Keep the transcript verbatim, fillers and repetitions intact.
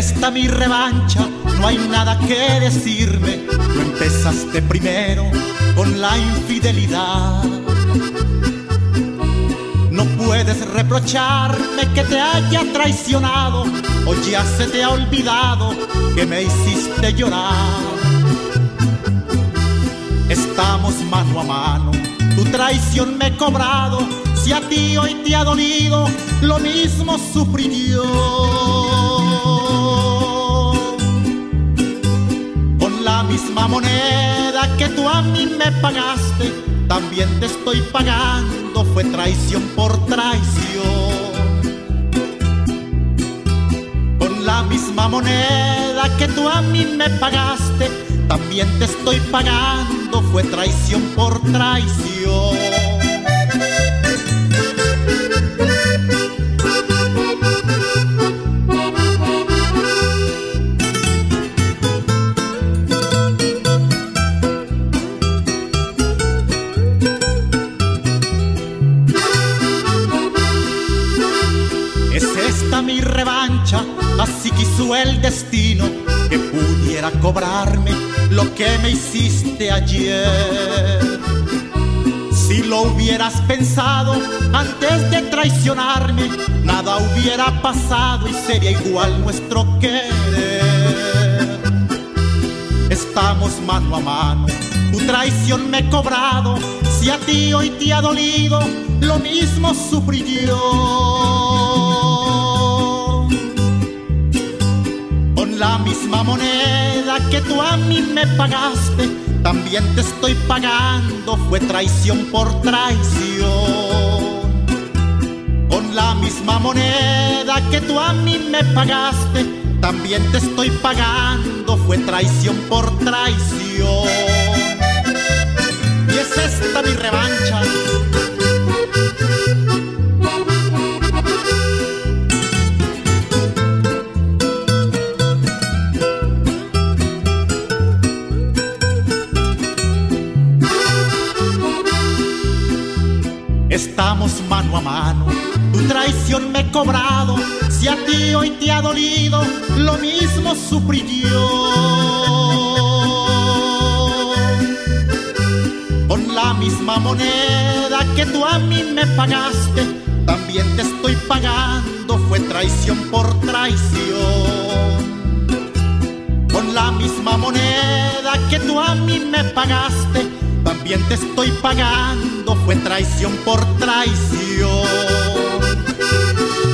esta mi revancha, no hay nada que decirme. Tú empezaste primero con la infidelidad. No puedes reprocharme que te haya traicionado, o ya se te ha olvidado que me hiciste llorar. Estamos mano a mano, tu traición me he cobrado. Si a ti hoy te ha dolido, lo mismo sufrí yo. Con la misma moneda que tú a mí me pagaste, también te estoy pagando, fue traición por traición. Con la misma moneda que tú a mí me pagaste, también te estoy pagando, fue traición por traición. Es esta mi revancha, así quiso el destino, que pudiera cobrarme lo que me hiciste ayer. Si lo hubieras pensado antes de traicionarme, nada hubiera pasado y sería igual nuestro querer. Estamos mano a mano, tu traición me he cobrado. Si a ti hoy te ha dolido, lo mismo sufrí yo. Con la misma moneda que tú a mí me pagaste, también te estoy pagando, fue traición por traición. Con la misma moneda que tú a mí me pagaste, también te estoy pagando, fue traición por traición. Y es esta mi revancha. Estamos mano a mano, tu traición me he cobrado. Si a ti hoy te ha dolido, lo mismo sufrí yo. Con la misma moneda que tú a mí me pagaste, también te estoy pagando, fue traición por traición. Con la misma moneda que tú a mí me pagaste, también te estoy pagando, fue traición por traición.